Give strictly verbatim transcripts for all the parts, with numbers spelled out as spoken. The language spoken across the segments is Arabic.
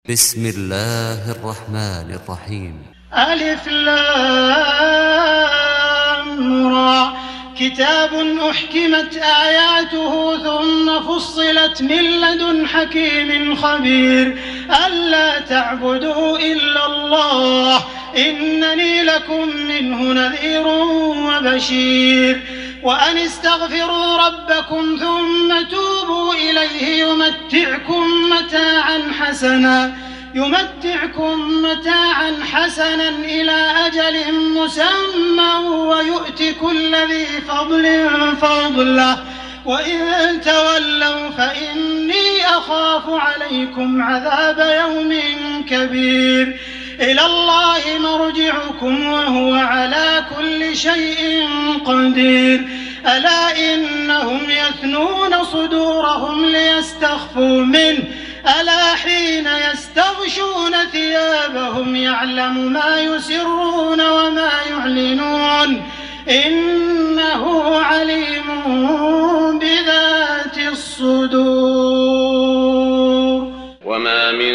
بسم الله الرحمن الرحيم. ألف لام را، كتاب أحكمت آياته ثم فصلت من لدن حكيم خبير، ألا تعبدوا إلا الله إنني لكم منه نذير وبشير، وأن استغفروا ربكم ثم توبوا إليه يمتعكم متاعا حسنا يمتعكم متاعا حسنا إلى أجل مسمى ويؤت كل ذي فضل فضله، وإن تولوا فإني أخاف عليكم عذاب يوم كبير. إلى الله مرجعكم وهو على كل شيء قدير. ألا إنهم يثنون صدورهم ليستخفوا منه، ألا حين يستغشون ثيابهم يعلم ما يسرون وما يعلنون إنه عليم بذات الصدور. وما من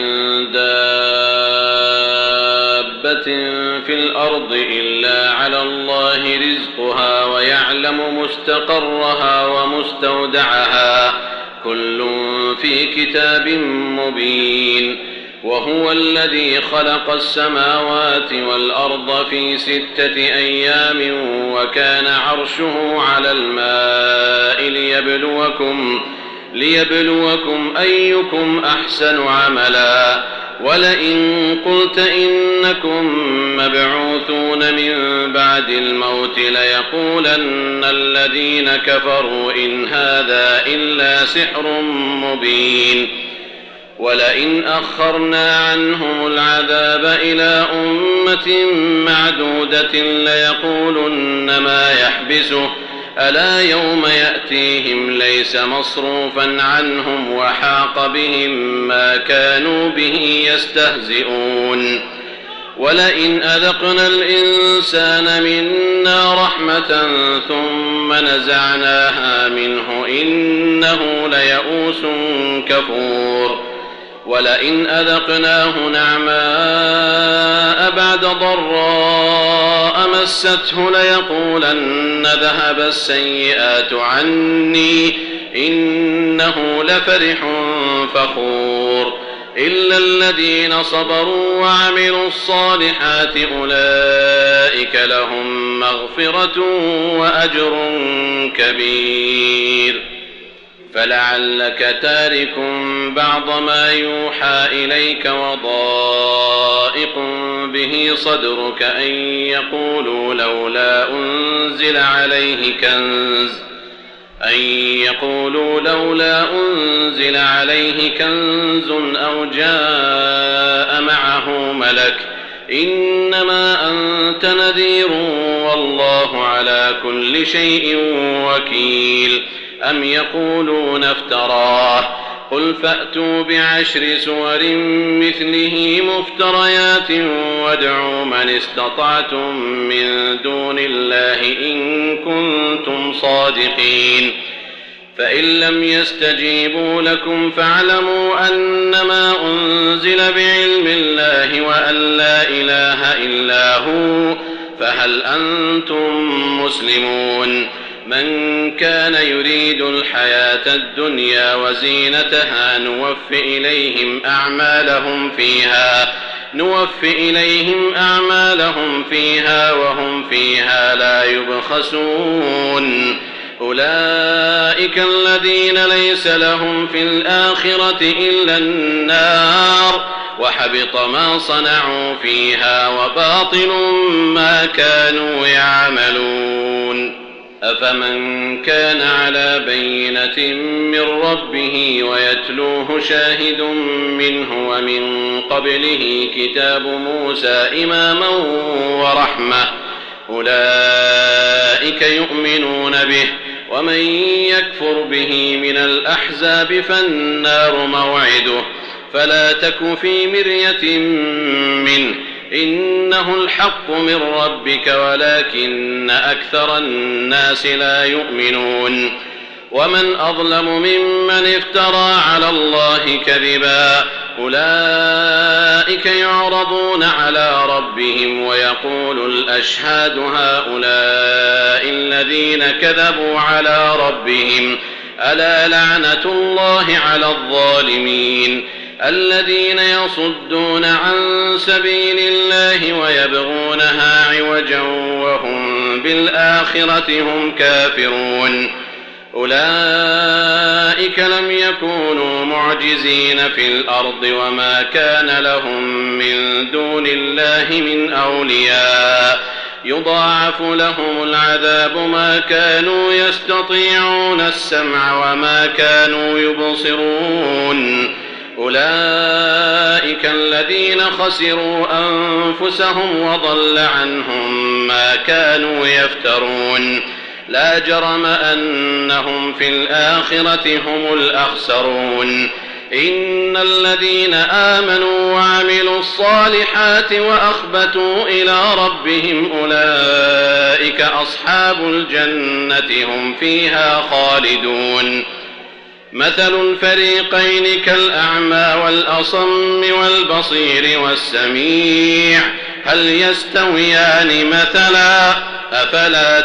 دابة في الأرض إلا على الله رزقها ويعلم مستقرها ومستودعها كل في كتاب مبين. وهو الذي خلق السماوات والأرض في ستة أيام وكان عرشه على الماء ليبلوكم, ليبلوكم أيكم أحسن عملا. ولئن قلت إنكم مبعوثون من بعد الموت ليقولن الذين كفروا إن هذا إلا سحر مبين. ولئن أخرنا عنهم العذاب إلى أمة معدودة ليقولن ما يحبسه ألا يوم يأتيهم ليس مصروفا عنهم وحاق بهم ما كانوا به يستهزئون. ولئن أذقنا الإنسان منا رحمة ثم نزعناها منه إنه ليئوس كفور. ولئن أذقناه نعماء بعد ضراء مسته ليقولن ذهب السيئات عني إنه لفرح فخور. إلا الذين صبروا وعملوا الصالحات أولئك لهم مغفرة وأجر كبير. فلعلك تارك بعض ما يوحى إليك وضائق به صدرك أن يقولوا لولا أنزل عليه كنز أن يقولوا لولا أنزل عليه كنز أو جاء معه ملك إنما أنت نذير والله على كل شيء وكيل. أم يقولون افتراه قل فأتوا بعشر سور مثله مفتريات وادعوا من استطعتم من دون الله إن كنتم صادقين. فإن لم يستجيبوا لكم فاعلموا أنما أنزل بعلم الله وأن لا إله إلا هو فهل أنتم مسلمون. من كان يريد الحياة الدنيا وزينتها نوف إليهم أعمالهم فيها نوف إليهم أعمالهم فيها وهم فيها لا يبخسون. أولئك الذين ليس لهم في الآخرة إلا النار وحبط ما صنعوا فيها وباطل ما كانوا يعملون. أفمن كان على بينة من ربه ويتلوه شاهد منه ومن قبله كتاب موسى إماما ورحمة أولئك يؤمنون به. ومن يكفر به من الأحزاب فالنار موعده فلا تك في مرية منه إنه الحق من ربك ولكن أكثر الناس لا يؤمنون. ومن أظلم ممن افترى على الله كذبا أولئك يعرضون على ربهم ويقول الأشهاد هؤلاء الذين كذبوا على ربهم ألا لعنة الله على الظالمين الذين يصدون عن سبيل الله ويبغونها عوجا وهم بالآخرة هم كافرون أولئك لم يكونوا معجزين في الأرض وما كان لهم من دون الله من أولياء يضاعف لهم العذاب ما كانوا يستطيعون السمع وما كانوا يبصرون أولئك الذين خسروا أنفسهم وضل عنهم ما كانوا يفترون لا جرم أنهم في الآخرة هم الأخسرون إن الذين آمنوا وعملوا الصالحات وأخبتوا إلى ربهم أولئك أصحاب الجنة هم فيها خالدون مثل الفريقين كالأعمى والأصم والبصير والسميع هل يستويان مثلا أفلا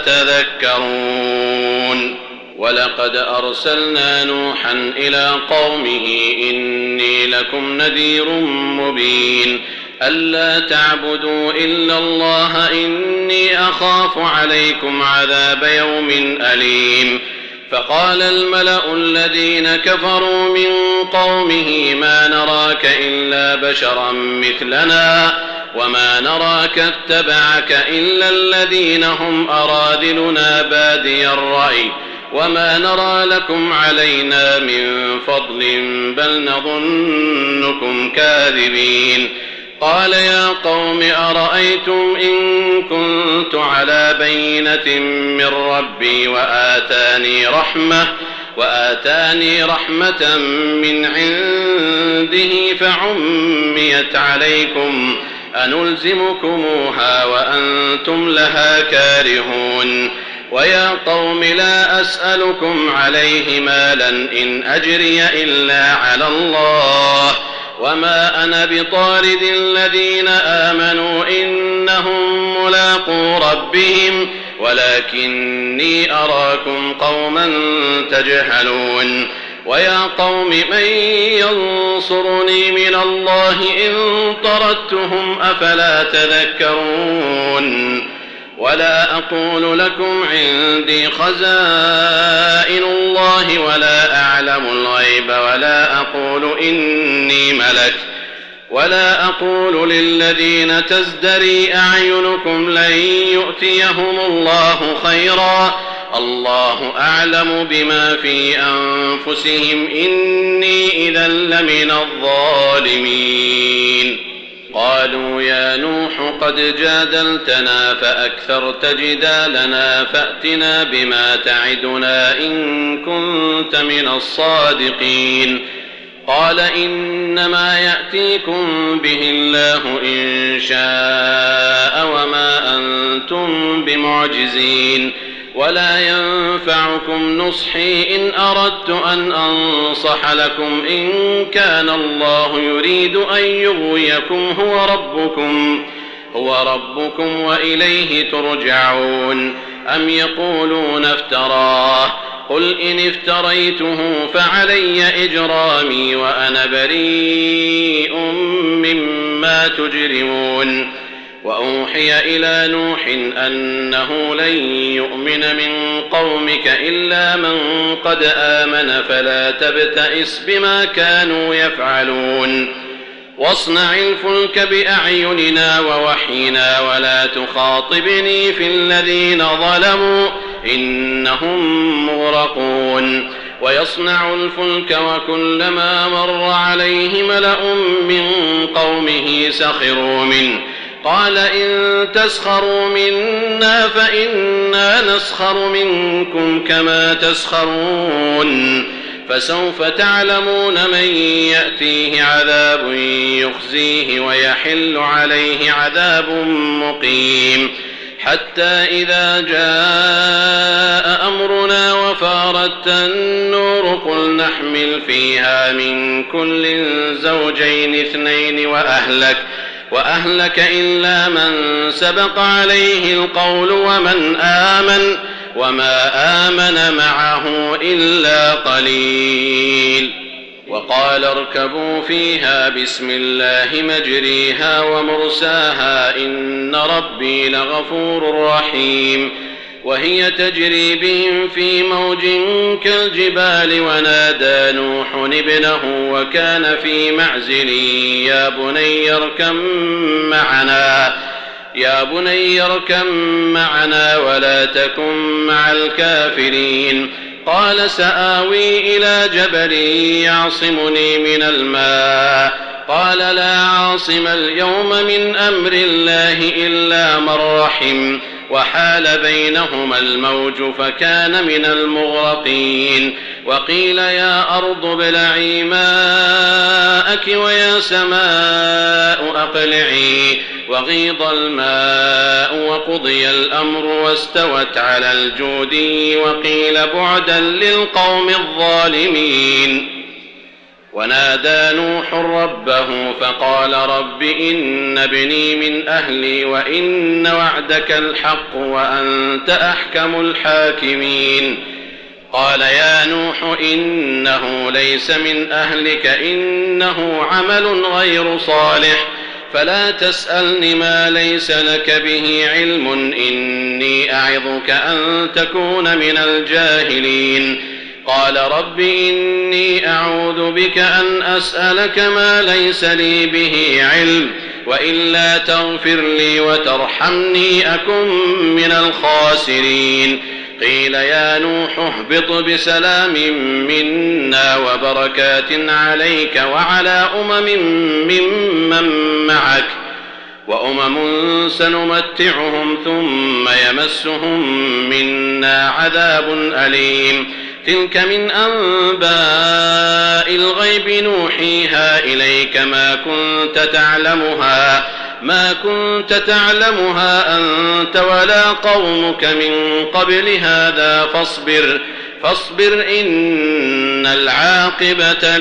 تذكرون ولقد أرسلنا نوحا إلى قومه إني لكم نذير مبين ألا تعبدوا إلا الله إني أخاف عليكم عذاب يوم أليم فقال الملأ الذين كفروا من قومه ما نراك إلا بشرا مثلنا وما نراك اتبعك إلا الذين هم أراذلنا بادي الرأي وما نرى لكم علينا من فضل بل نظنكم كاذبين قال يا قوم أرأيتم إن كنت على بينة من ربي وآتاني رحمة وآتاني رحمة من عنده فعميت عليكم أنلزمكموها وأنتم لها كارهون ويا قوم لا أسألكم عليه مالا إن أجري إلا على الله وما أنا بطارد الذين آمنوا إنهم ملاقو ربهم ولكني أراكم قوما تجهلون ويا قوم من ينصرني من الله إن طردتهم أفلا تذكرون ولا أقول لكم عندي خزائن الله ولا أعلم الغيب ولا أقول إني ملك ولا أقول للذين تزدري أعينكم لن يؤتيهم الله خيرا الله أعلم بما في أنفسهم إني إذا لمن الظالمين قالوا يا نوح قد جادلتنا فأكثرت جدالنا فأتنا بما تعدنا إن كنت من الصادقين قال إنما يأتيكم به الله إن شاء وما أنتم بمعجزين ولا ينفعكم نصحي إن أردت أن أنصح لكم إن كان الله يريد أن يغويكم هو ربكم هو ربكم وإليه ترجعون أم يقولون افتراه قل إن افتريته فعلي إجرامي وأنا بريء مما تجرمون وأوحي إلى نوح أنه لن يؤمن من قومك إلا من قد آمن فلا تبتئس بما كانوا يفعلون واصنع الفلك بأعيننا ووحينا ولا تخاطبني في الذين ظلموا إنهم مغرقون ويصنع الفلك وكلما مر عليه ملأ من قومه سخروا منه قال إن تسخروا منا فإنا نسخر منكم كما تسخرون فسوف تعلمون من يأتيه عذاب يخزيه ويحل عليه عذاب مقيم حتى إذا جاء أمرنا وفارت النور قل نحمل فيها من كل زوجين اثنين وأهلك, وأهلك إلا من سبق عليه القول ومن آمن وما آمن معه إلا قليل. وقال اركبوا فيها بسم الله مجريها ومرساها إن ربي لغفور رحيم. وهي تجري بهم في موج كالجبال ونادى نوح ابنه وكان في معزل يا بني اركب معنا يا بني اركب معنا ولا تكن مع الكافرين. قال سآوي إلى جبل يعصمني من الماء قال لا عاصم اليوم من أمر الله إلا من رحم وحال بينهما الموج فكان من المغرقين. وقيل يا أرض ابلعي ماءك ويا سماء أقلعي وغيض الماء وقضي الأمر واستوت على الجودي وقيل بعدا للقوم الظالمين. ونادى نوح ربه فقال رب إن ابني من أهلي وإن وعدك الحق وأنت أحكم الحاكمين. قال يا نوح إنه ليس من أهلك إنه عمل غير صالح فلا تسألني ما ليس لك به علم إني أعظك أن تكون من الجاهلين. قال رب إني أعوذ بك أن أسألك ما ليس لي به علم وإلا تغفر لي وترحمني أكن من الخاسرين. قيل يا نوح اهبط بسلام منا وبركات عليك وعلى أمم ممن معك وأمم سنمتعهم ثم يمسهم منا عذاب أليم. تلك من أنباء الغيب نوحيها إليك ما كنت تعلمها ما كنت تعلمها أنت ولا قومك من قبل هذا فاصبر فاصبر إن العاقبة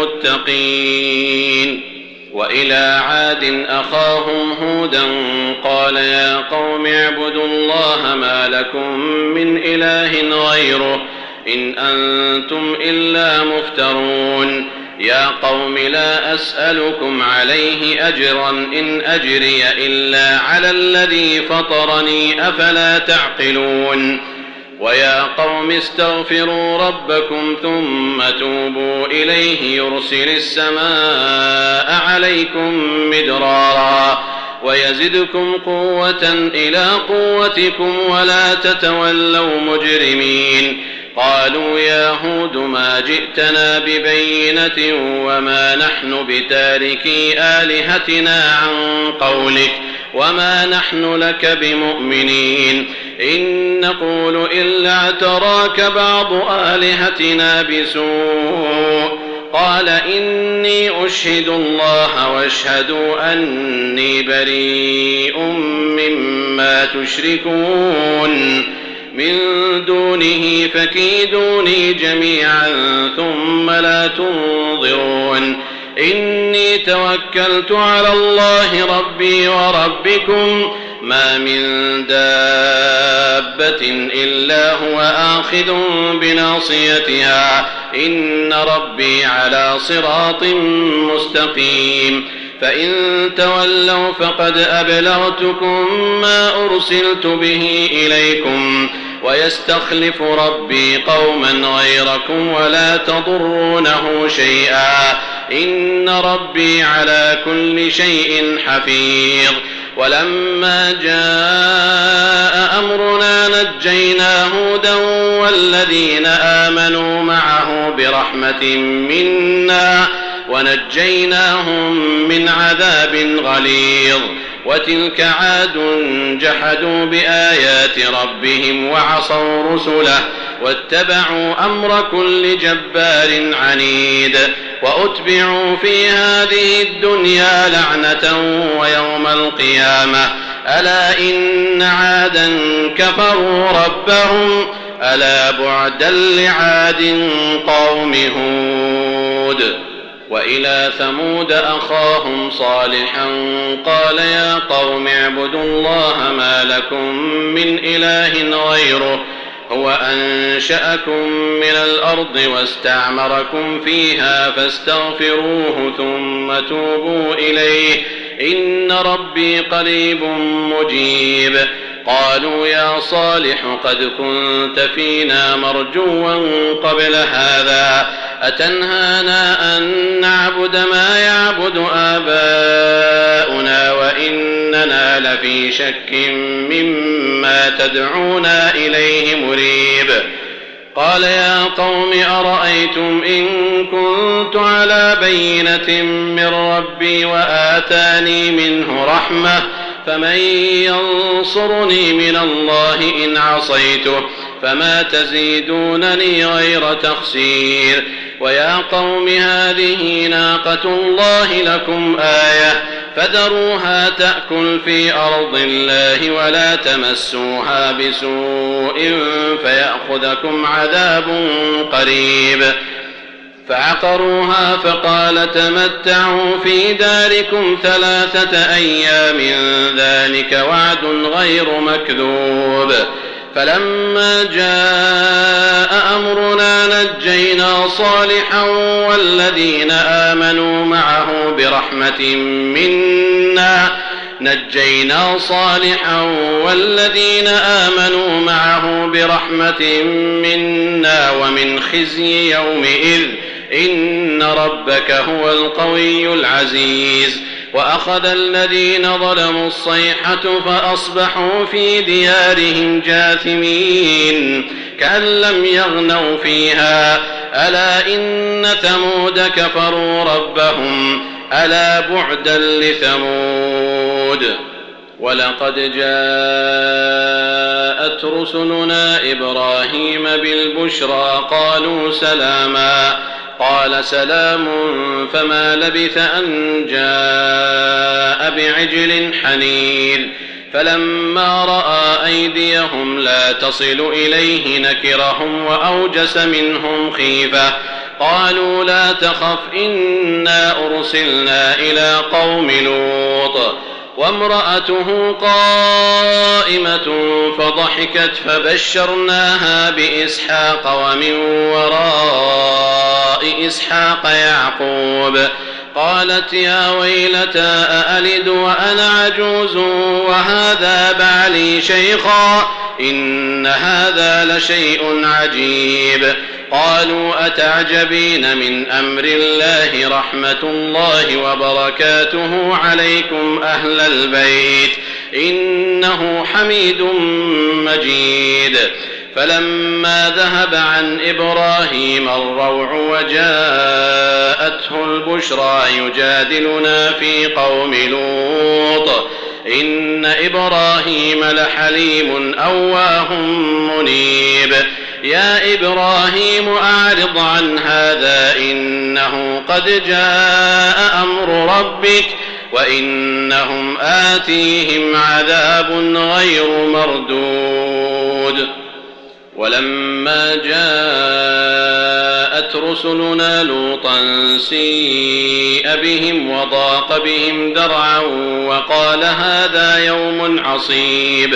للمتقين. وإلى عاد أخاهم هودا قال يا قوم اعبدوا الله ما لكم من إله غيره إن أنتم إلا مفترون. يا قوم لا أسألكم عليه أجرا إن أجري إلا على الذي فطرني أفلا تعقلون. ويا قوم استغفروا ربكم ثم توبوا إليه يرسل السماء عليكم مدرارا ويزدكم قوة إلى قوتكم ولا تتولوا مجرمين. قالوا يا هود ما جئتنا ببينة وما نحن بتاركي آلهتنا عن قولك وما نحن لك بمؤمنين إن نقول إلا اعتراك بعض آلهتنا بسوء. قال إني أشهد الله واشهدوا أني بريء مما تشركون من دونه فكيدوني جميعا ثم لا تنظرون. إني توكلت على الله ربي وربكم ما من دابة إلا هو آخذ بناصيتها إن ربي على صراط مستقيم. فإن تولوا فقد أبلغتكم ما أرسلت به إليكم ويستخلف ربي قوما غيركم ولا تضرونه شيئا إن ربي على كل شيء حفيظ. ولما جاء أمرنا نجينا هودا والذين آمنوا معه برحمة منا ونجيناهم من عذاب غليظ. وتلك عاد جحدوا بآيات ربهم وعصوا رسله واتبعوا أمر كل جبار عنيد. وأتبعوا في هذه الدنيا لعنة ويوم القيامة ألا إن عادا كفروا ربهم ألا بعدا لعاد قوم هود. وإلى ثمود أخاهم صالحا قال يا قوم اعبدوا الله ما لكم من إله غيره هو أنشأكم من الأرض واستعمركم فيها فاستغفروه ثم توبوا إليه إن ربي قريب مجيب. قالوا يا صالح قد كنت فينا مرجوا قبل هذا أتنهانا أن نعبد ما يعبد آباؤنا وإننا لفي شك مما تدعونا إليه مريب. قال يا قوم أرأيتم إن كنت على بينة من ربي وآتاني منه رحمة فمن ينصرني من الله إن عصيته فما تزيدونني غير تخسير. ويا قوم هذه ناقة الله لكم آية فذروها تأكل في أرض الله ولا تمسوها بسوء فيأخذكم عذاب قريب. فعقروها فقال تمتعوا في داركم ثلاثة أيام ذلك وعد غير مكذوب. فلما جاء أمرنا نجينا صالحا والذين آمنوا معه برحمة منا نجينا صالحا والذين آمنوا معه برحمة منا ومن خزي يومئذ إن ربك هو القوي العزيز. وأخذ الذين ظلموا الصيحة فأصبحوا في ديارهم جاثمين كأن لم يغنوا فيها ألا إن ثمود كفروا ربهم ألا بعدا لثمود. ولقد جاءت رسلنا إبراهيم بالبشرى قالوا سلاما قال سلام فما لبث أن جاء بعجل حنيذ. فلما رأى أيديهم لا تصل إليه نكرهم وأوجس منهم خيفة قالوا لا تخف إنا أرسلنا إلى قوم لوط وامرأته قائمة فضحكت فبشرناها بإسحاق ومن وراء إسحاق يعقوب قالت يا ويلتى أألد وأنا عجوز وهذا بعلي شيخا إن هذا لشيء عجيب. قالوا أتعجبين من أمر الله رحمة الله وبركاته عليكم أهل البيت إنه حميد مجيد. فلما ذهب عن إبراهيم الروع وجاءته البشرى يجادلنا في قوم لوط إن إبراهيم لحليم أواه منيب. يا إبراهيم أعرض عن هذا إنه قد جاء أمر ربك وإنهم آتيهم عذاب غير مردود. ولما جاءت رسلنا لوطا سيء بهم وضاق بهم ذرعا وقال هذا يوم عصيب.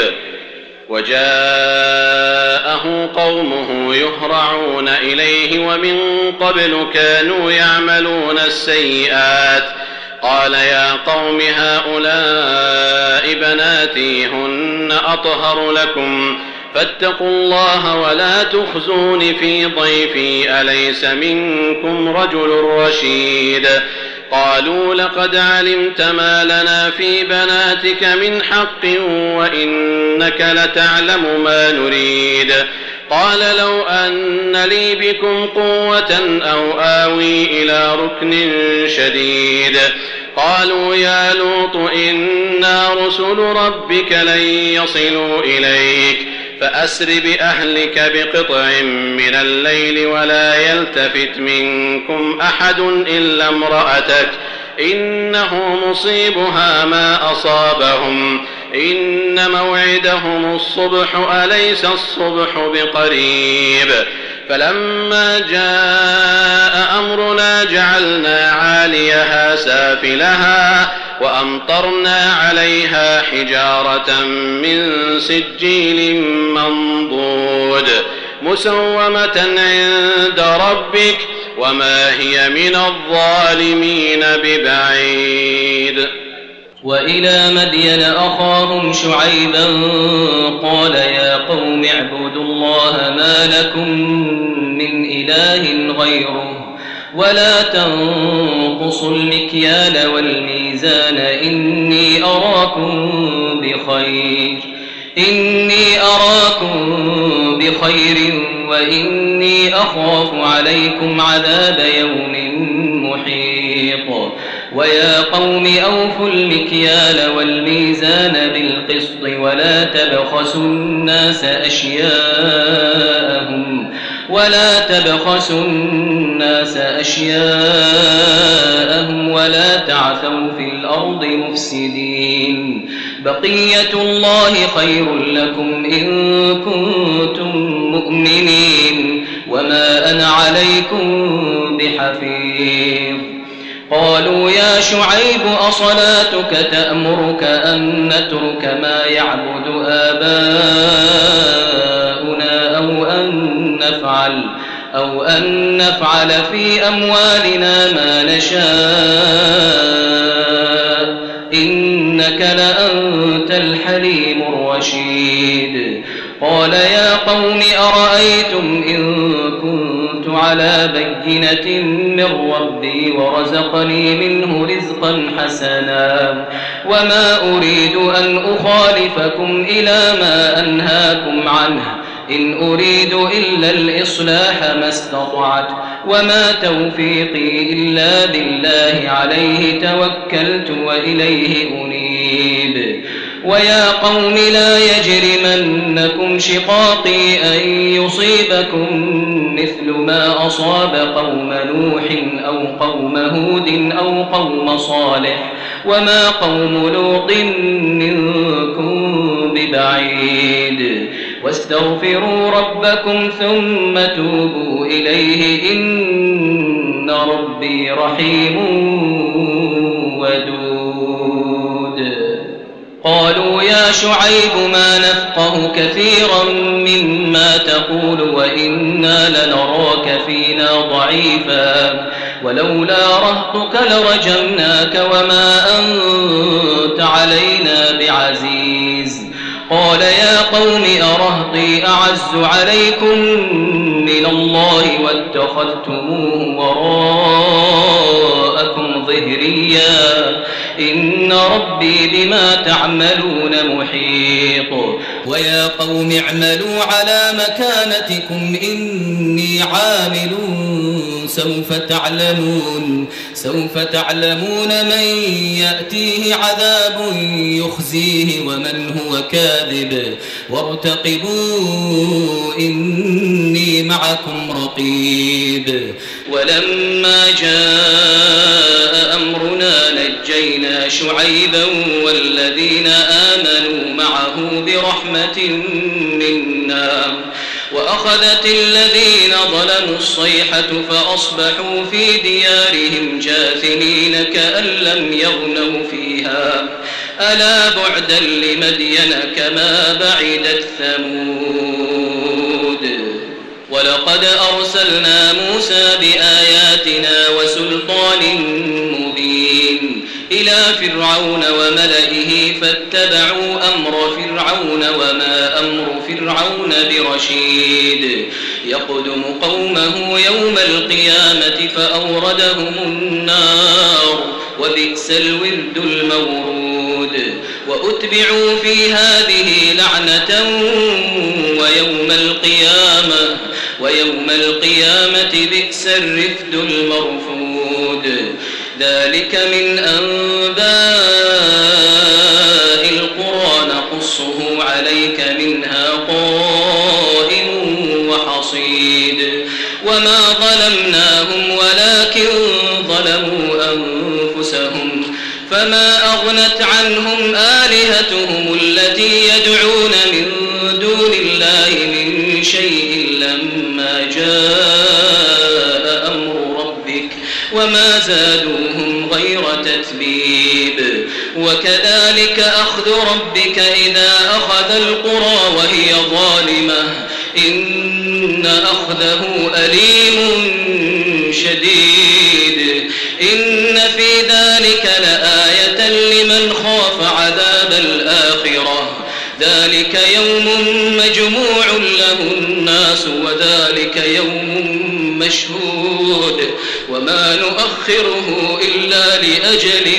وجاءه قومه يهرعون إليه ومن قبل كانوا يعملون السيئات قال يا قوم هؤلاء بناتي هن أطهر لكم فاتقوا الله ولا تخزون في ضيفي أليس منكم رجل رشيد. قالوا لقد علمت ما لنا في بناتك من حق وإنك لتعلم ما نريد. قال لو أن لي بكم قوة أو آوي إلى ركن شديد. قالوا يا لوط إنا رسل ربك لن يصلوا إليك فأسر بأهلك بقطع من الليل ولا يلتفت منكم أحد إلا امرأتك إنه مصيبها ما أصابهم إن موعدهم الصبح أليس الصبح بقريب فلما جاء أمرنا جعلنا عاليها سافلها وأمطرنا عليها حجارة من سجيل منضود مسومة عند ربك وما هي من الظالمين ببعيد. وإلى مدين أخاهم شعيبا قال يا قوم اعبدوا الله ما لكم من إله غيره ولا تنقصوا المكيال والميزان إني أراكم بخير إني أراكم بخير وإني أخاف عليكم عذاب يوم محيط. ويا قوم أوفوا المكيال والميزان بالقسط ولا تبخسوا الناس أشياءهم ولا تبخسوا الناس أشياءهم ولا تعثوا في الأرض مفسدين. بقية الله خير لكم إن كنتم مؤمنين وما أنا عليكم بحفيظ. قالوا يا شعيب أصلاتك تأمرك أن نترك ما يعبد آباؤنا أو أن نفعل أو أن نفعل في أموالنا ما نشاء إنك لأنت الحليم الرشيد. قال يا قوم أرأيتم إن كنت على بينة من ربي ورزقني منه رزقا حسنا وما أريد أن أخالفكم إلى ما أنهاكم عنه إن أريد إلا الإصلاح ما استطعت وما توفيقي إلا بالله عليه توكلت وإليه أنيب. ويا قوم لا يجرمنكم شقاقي أن يصيبكم مثل ما أصاب قوم نوح أو قوم هود أو قوم صالح وما قوم لوط منكم ببعيد. واستغفروا ربكم ثم توبوا إليه إن ربي رحيم ودود. قالوا يا شعيب ما نفقه كثيرا مما تقول وإنا لنراك فينا ضعيفا ولولا رهطك لرجمناك وما أنت علينا بعزيز. قال يا قوم أرهطي أعز عليكم من الله واتخذتموه وراءكم ظهريا إن ربي بما تعملون محيط. ويا قوم اعملوا على مكانتكم إني عامل سوف تعلمون سوف تعلمون من يأتيه عذاب يخزيه ومن هو كاذب وارتقبوا إني معكم رقيب. ولما جاء أمرنا نجينا شعيبا والذين آمنوا معه برحمة منا وأخذت الذين ظلموا الصيحة فأصبحوا في ديارهم جاثمين كأن لم يغنوا فيها ألا بعدا لمدين كما بعدت ثمود. ولقد أرسلنا موسى بآياتنا وسلطان مبين إلى فرعون وملئه فاتبعوا أمر فرعون وما أمر فرعون برشيد. يقدم قومه يوم القيامة فأوردهم النار وبئس الورد المورود. وأتبعوا في هذه لعنة ويوم القيامة ويوم القيامة بئس الرفد المرفود. ذلك من أنباء القرى نقصه عليك منها قائم وحصيد. وما ظلمناهم ولكن ظلموا أنفسهم فما أغنت عنهم آلهتهم التي يدعون من دون الله من شيء لما جاء أمر ربك وما زادوهم غير تتبيب وكذلك أخذ ربك إذا أخذ القرى وهي ظالمة إن أخذه أليم شديد إن في ذلك لآية لمن خاف عذاب الآخرة ذلك يوم مجموع له الناس وذلك يوم مشهود وما نؤخره إلا لأجل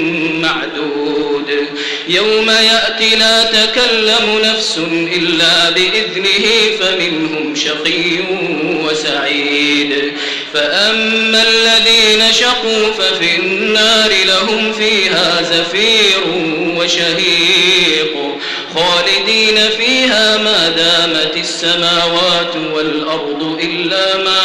معدود يوم يأتي لا تكلم نفس إلا بإذنه فمنهم شقي وسعيد فأما الذين شقوا ففي النار لهم فيها زفير وشهيق خالدين فيها ما دامت السماوات والأرض إلا ما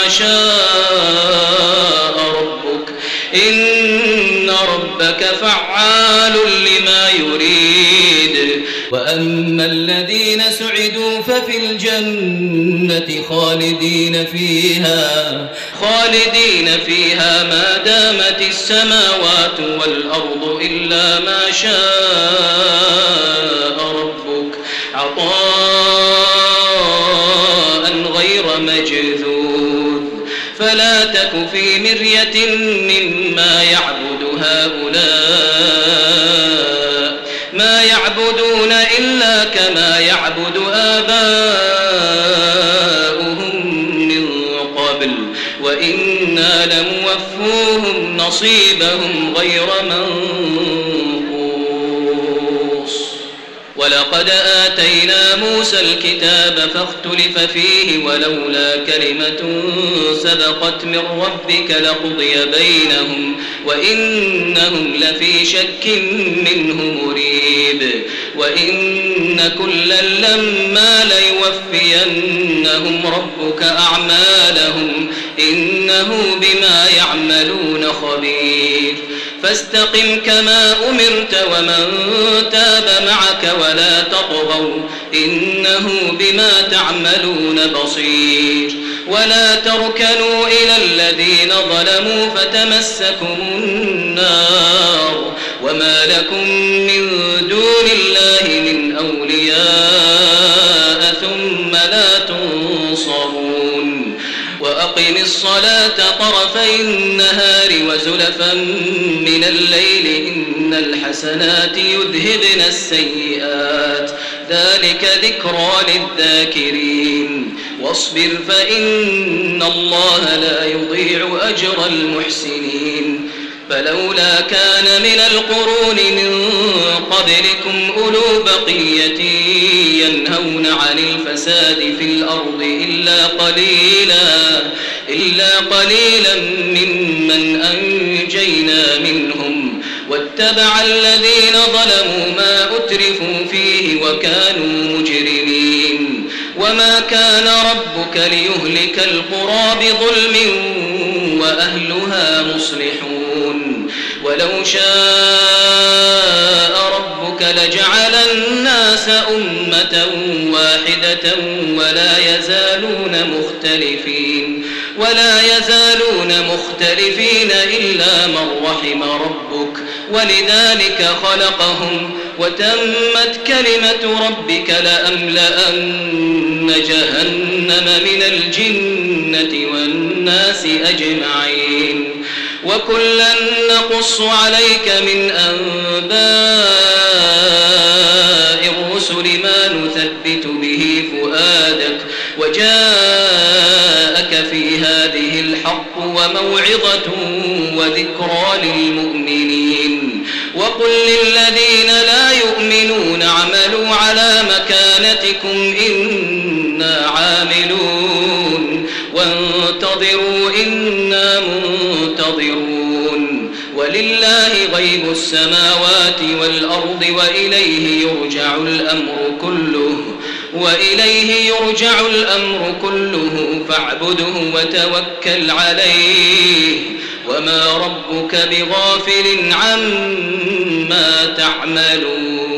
شاء ربك إن ربك فعال لما يريد وأما الذين سعدوا ففي الجنة خالدين فيها خالدين فيها ما دامت السماوات والأرض إلا ما شاء ربك عطاء غير مجذوذ فلا تك في مرية مما يعبد هؤلاء ما يعبدون إلا كما يعبد آباؤهم من قبل وإنا لموفوهم نصيبهم غير منقوص ولقد آتينا موسى الكتاب فاختلف فيه ولولا كلمة سبقت من ربك لقضي بينهم وإنهم لفي شك منه مريب وإن كلا لما ليوفينهم ربك أعمالهم إنه بما يعملون خبير فاستقم كما أمرت ومن تاب معك ولا تطغوا إنه بما تعملون بصير ولا تركنوا إلى الذين ظلموا فتمسكم النار وما لكم من دون الله من أولياء ثم لا تنصرون وأقم الصلاة طرفي النهار وزلفا من الليل إن الحسنات يذهبن السيئات ذلك ذكرى للذاكرين واصبر فإن الله لا يضيع أجر المحسنين فلولا كان من القرون من قبلكم أولو بقية ينهون عن الفساد في الأرض إلا قليلا إلا قليلا ممن أنجينا منهم واتبع الذين ظلموا ما أترفوا فيه وكانوا مجرمين وما كان ربك ليهلك القرى بظلم وأهلها مصلحون ولو شاء ربك لجعل الناس أمة واحدة ولا يزالون مختلفين ولا يزالون مختلفين إلا من رحم ربك ولذلك خلقهم وتمت كلمة ربك لأملأن جهنم من الجنة والناس أجمعين وكلا نقص عليك من أنباء الرسل ما نثبت به فؤادك وجاءك في هذه الحق وموعظة وذكرى للمؤمنين وقل للذين لا يؤمنون اعملوا على مكانتكم إنا عاملون وانتظروا إنا منتظرون ولله غيب السماوات والأرض وإليه يرجع الأمر كله وإليه يرجع الأمر كله فاعبده وتوكل عليه وما ربك بغافل عما تعملون